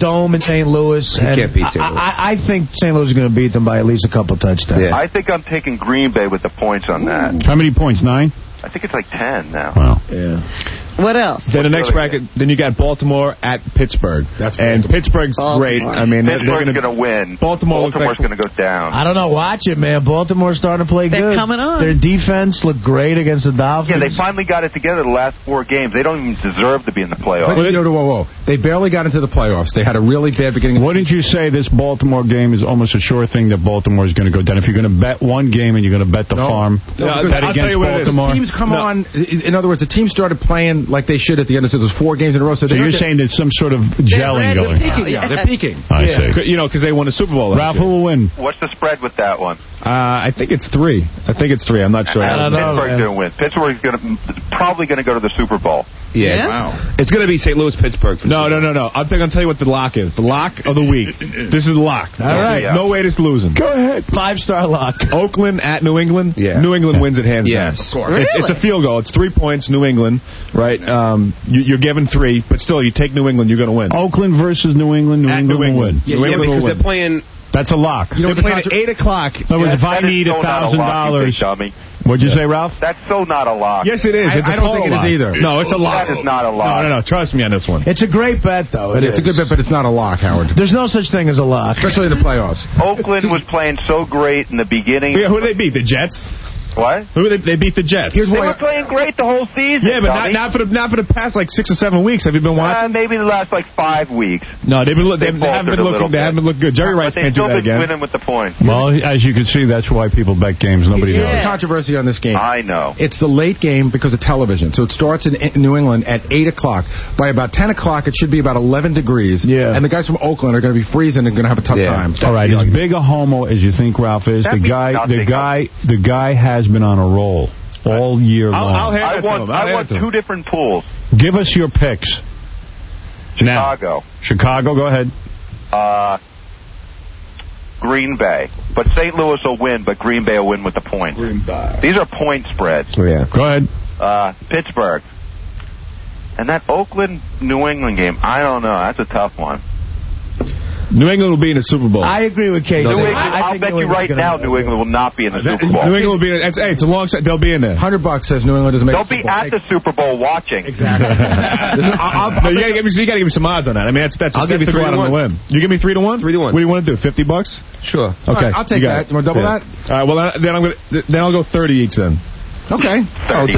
Dome in St. Louis. You can't beat St. Louis. I think St. Louis is going to beat them by at least a couple touchdowns. Yeah. I think I'm taking Green Bay with the points on that. How many points? 9? I think it's like 10 now. Wow. Yeah. What else? Then the next bracket, then you got Baltimore at Pittsburgh. And Pittsburgh's great. I mean, Pittsburgh's going to win. Baltimore's going to go down. I don't know. Watch it, man. Baltimore's starting to play good. They're coming on. Their defense looked great against the Dolphins. Yeah, they finally got it together the last 4 games. They don't even deserve to be in the playoffs. Whoa. They barely got into the playoffs. They had a really bad beginning. Wouldn't you say this Baltimore game is almost a sure thing that Baltimore is going to go down? If you're going to bet one game and you're going to bet the farm, bet against Baltimore. Teams come on. In other words, the team started playing like they should at the end of the season. There's 4 games in a row. So you're saying there's some sort of gelling going on. They're peaking. I see. You know, because they won the Super Bowl. Ralph, who will win? What's the spread with that one? I think it's 3. I'm not sure. I don't know. Pittsburgh's going to win. Pittsburgh's probably going to go to the Super Bowl. Yeah. Wow. It's going to be St. Louis, Pittsburgh. No. I'm going to tell you what the lock is. The lock of the week. This is the lock. All right. No way this losing. Go ahead. 5-star lock. Oakland at New England. Yeah. New England wins it hands down. Yes. Of course. Really? It's a field goal. It's 3 points, New England, right? You're given 3, but still, you take New England, you're going to win. Oakland versus New England. New England will win. New England will because win. they're playing. That's a lock. They're playing at 8 o'clock. In other words, if I need $1,000, what'd you say, Ralph? That's so not a lock. Yes, it is. I don't think it is either. No, it's a lock. That is not a lock. No. Trust me on this one. It's a great bet, though. It's a good bet, but it's not a lock, Howard. There's no such thing as a lock. Especially in the playoffs. Oakland was playing so great in the beginning. Yeah, who did they beat? The Jets? What? They beat the Jets. They were playing great the whole season. Yeah, but not for the past like 6 or 7 weeks. Have you been watching? Maybe the last like 5 weeks. No, they haven't been looking good. Jerry Rice can't do that again. Winning with the point. Well, as you can see, that's why people bet games. Nobody knows. Controversy on this game. I know. It's the late game because of television. So it starts in New England at 8 o'clock. By about 10 o'clock, it should be about 11 degrees. Yeah. And the guys from Oakland are going to be freezing and going to have a tough time. All right, as big a homo as you think Ralph is, the guy has been on a roll all year long. I won 2 different pools. Give us your picks. Chicago. Chicago, go ahead. Green Bay. But St. Louis will win, but Green Bay will win with the points. These are point spreads. Oh, yeah. Go ahead. Pittsburgh. And that Oakland-New England game, I don't know. That's a tough one. New England will be in the Super Bowl. I agree with Casey. I'll bet you right now New England will not be in the Super Bowl. New England will be in it. It's a long shot. They'll be in there. $100 says New England doesn't make They'll be at the Super Bowl watching. Exactly. You got to give me some odds on that. I mean, that's I'll give you 3 to 1. You give me 3 to 1? 3 to 1. What do you want to do? $50? Sure. Okay. I'll take that. You want to double that? All right. Well, then I'll go 30 each then. Okay. $30.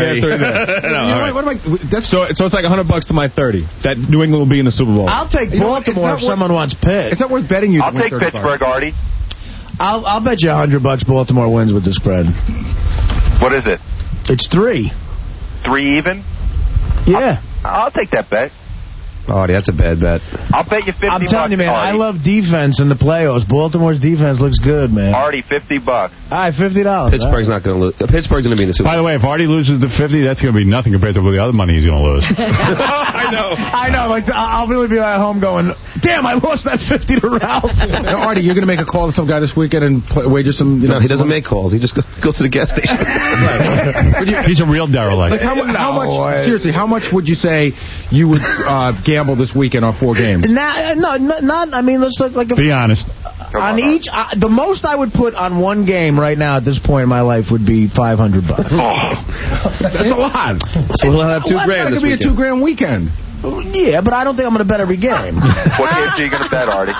So it's like $100 to my 30. That New England will be in the Super Bowl. I'll take Baltimore if someone wants Pitt. It's not worth betting you. I'll take Pittsburgh, Artie. I'll bet you $100 Baltimore wins with the spread. What is it? It's 3. 3 even? Yeah. I'll take that bet. Artie, that's a bad bet. I'll bet you $50. I'm telling you, man, Artie. I love defense in the playoffs. Baltimore's defense looks good, man. Artie, $50. All right, $50. Pittsburgh's not going to lose. Pittsburgh's going to be in the Super Bowl. By the way, if Artie loses the 50, that's going to be nothing compared to the other money he's going to lose. I know. Like, I'll really be at home going, damn, I lost that 50 to Ralph. Now, Artie, you're going to make a call to some guy this weekend and wager some... No, he doesn't make calls. He just goes to the gas station. He's a real derelict. Like how much? Seriously, how much would you say you would gamble this weekend on 4 games? Not. I mean, let's look like. Be honest. On each, the most I would put on one game right now at this point in my life would be $500. That's a lot. So we'll have $2,000 That could be a $2,000 weekend. Yeah, but I don't think I'm going to bet every game. What games are you going to bet, Artie?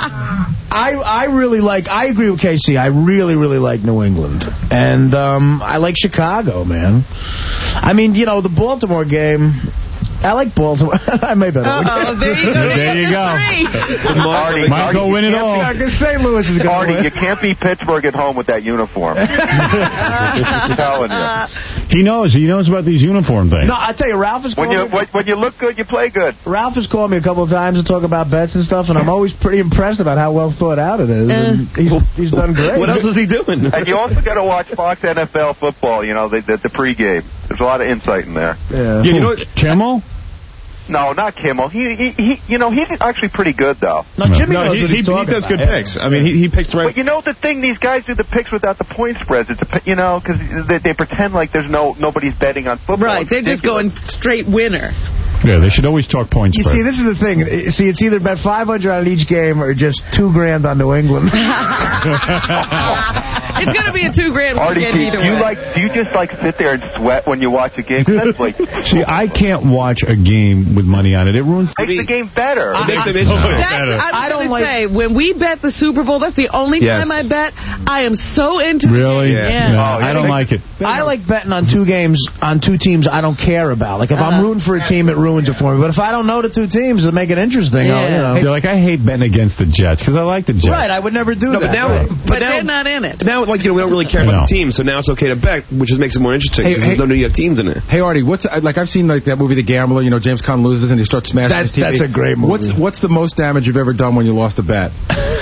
I agree with KC. I really, really like New England. And I like Chicago, man. I mean, you know, the Baltimore game... I like Baltimore. I may bet. There you go. Artie, Might go win it all. St. Louis is going to Artie, win. you can't beat Pittsburgh at home with that uniform. I'm telling you. He knows about these uniform things. No, I tell you, Ralph is when you look good, you play good. Ralph has called me a couple of times to talk about bets and stuff, and I'm always pretty impressed about how well thought out it is. And he's done great. What else is he doing? And you also got to watch Fox NFL football. You know, the pregame. There's a lot of insight in there. Yeah. You know, Kimmel? No, not Kimmel. He's actually pretty good though. No, Jimmy knows what he does good picks. I mean, he picks right. But you know the thing, these guys do the picks without the point spreads. It's because they pretend like there's nobody's betting on football. Right, they're just going straight winner. Yeah, they should always talk points. You see, this is the thing. See, it's either bet 500 on each game or just $2,000 on New England. It's going to be a $2,000 weekend either way. Do you just sit there and sweat when you watch a game? That's See, I can't watch a game with money on it. It ruins makes the game better. It makes it interesting. I don't say, when we bet the Super Bowl, that's the only time I bet. I am so into it. Really? Yeah. No, I don't like it. I like betting on 2 games on 2 teams I don't care about. Like, if I'm rooting for a team, it ruins it for me. But if I don't know the 2 teams, it'll make it interesting. You're like, I hate betting against the Jets because I like the Jets. Right, I would never do that. But they're not in it. Now, we don't really care about the team, so now it's okay to bet, which just makes it more interesting because there's no New York teams in it. Hey, Artie, I've seen that movie The Gambler. James Caan loses and he starts smashing his TV. That's a great movie. What's the most damage you've ever done when you lost a bet?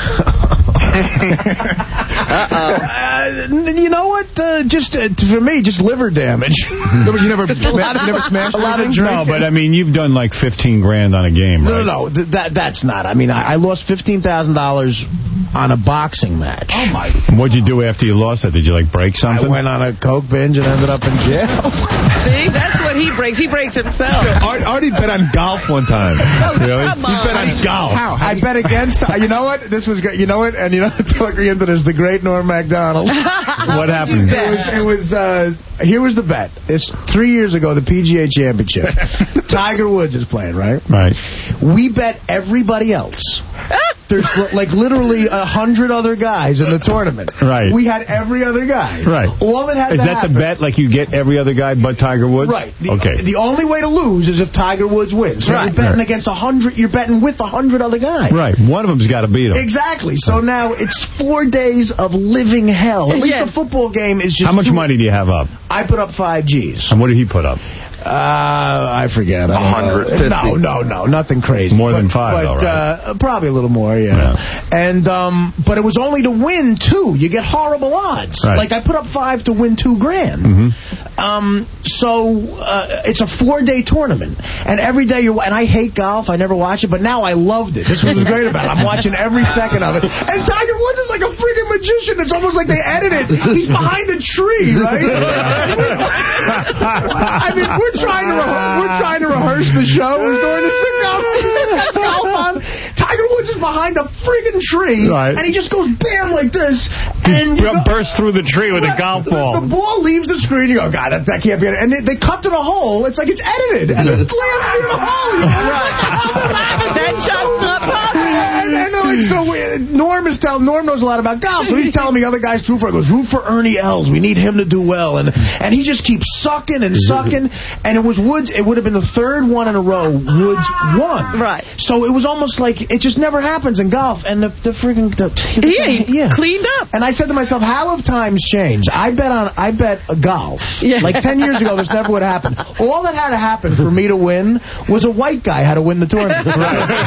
You know what? For me, just liver damage. You never smashed a lot of drinking. No, but I mean, you've done like $15,000 on a game, right? No, that's not. I mean, I lost $15,000 on a boxing match. Oh my! What'd you do after you lost it? Did you break something? I went on a coke binge and ended up in jail. See, that's what he breaks. He breaks himself. Artie bet on golf one time. Really? Come on. You bet on golf. How? I bet against. You know what? This was great. You know what? And talk me into this. The great Norm Macdonald. What happened? It was. Here was the bet. It's 3 years ago, the PGA Championship. Tiger Woods is playing, right? Right. We bet everybody else. There's literally 100 other guys in the tournament. Right. We had every other guy. Right. All that had is to that happen, the bet? Like you get every other guy but Tiger Woods? Right. Okay. The only way to lose is if Tiger Woods wins. So you're betting against 100. You're betting with 100 other guys. Right. One of them's got to beat him. Exactly. So now it's 4 days of living hell. At least the football game is just. How much money do you have up? I put up 5 G's. And what did he put up? I forget. 150. No, nothing crazy. More than 5, though, right? Probably a little more, yeah. And but it was only to win 2. You get horrible odds. Right. Like I put up 5 to win $2,000. So it's a 4-day tournament, and every day and I hate golf. I never watch it, but now I loved it. This was great about it. I'm watching every second of it. And Tiger Woods is like a freaking magician. It's almost like they edited it. He's behind a tree, right? I mean, we're trying to rehearse the show. We're going to sit golf on. Tiger Woods is behind a friggin' tree, and he just goes bam like this, and bursts through the tree with a golf ball. The ball leaves the screen. You go, God, that can't be it. And they cut to the hole. It's like it's edited, and it lands through the hole. That shot's not possible. And Norm knows a lot about golf, so he's telling me other guys to root for. He goes, root for Ernie Els. We need him to do well, and he just keeps sucking and sucking. And it was Woods. It would have been the 3rd one in a row. Woods won. Right. So it was almost like it just never happens in golf. And the freaking cleaned up. And I said to myself, how have times changed? I bet golf. Yeah. Like 10 years ago, this never would have happened. All that had to happen for me to win was a white guy had to win the tournament. You know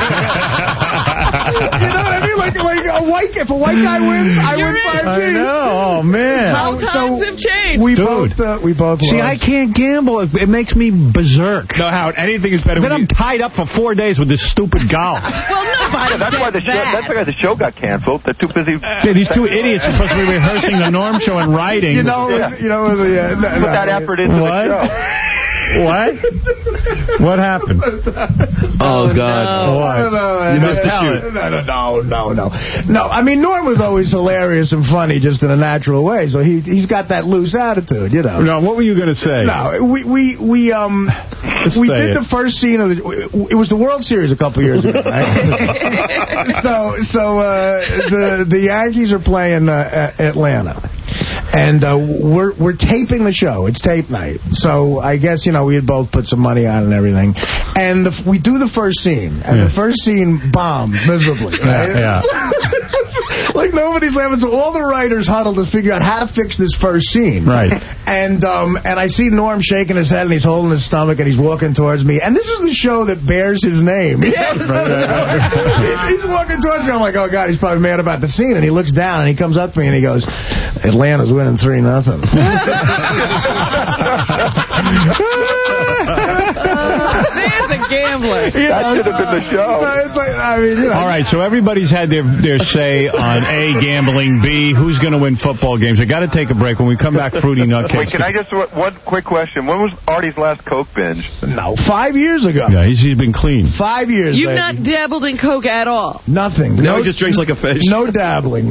what I mean? Like if a white guy wins, I win 5 G's. I know. Oh man. How times have changed. We both See, I can't gamble. It makes me berserk. No, Howard, anything is better. Then I'm tied up for 4 days with this stupid golf. Well, nobody. That's why the show got canceled. They're too busy. Yeah, these 2 idiots are supposed to be rehearsing the Norm show and writing. Put that effort into the show. What? What happened? Oh, God. What? No, you missed the shoot. No, I mean, Norm was always hilarious and funny just in a natural way, so he's got that loose attitude, you know. No, what were you going to say? No, we did the first scene of it was the World Series a couple years ago, right? The Yankees are playing Atlanta. And we're taping the show. It's tape night. So I guess, we had both put some money on and everything. And we do the first scene. And the first scene bombed miserably. Right? Yeah. Like nobody's laughing. So all the writers huddled to figure out how to fix this first scene. Right. And I see Norm shaking his head and he's holding his stomach and he's walking towards me. And this is the show that bears his name. Yes. He's walking towards me. I'm like, oh, God, he's probably mad about the scene. And he looks down and he comes up to me and he goes, Atlanta's winning 3-0. There's a gambler. That should have been the show. All right, so everybody's had their say on A, gambling, B, who's going to win football games. I got to take a break. When we come back, Fruity Nutcase. Wait, can I just one quick question? When was Artie's last Coke binge? No, 5 years ago. Yeah, he's been clean. 5 years. You've not dabbled in Coke at all? Nothing. No, he just drinks like a fish. No dabbling.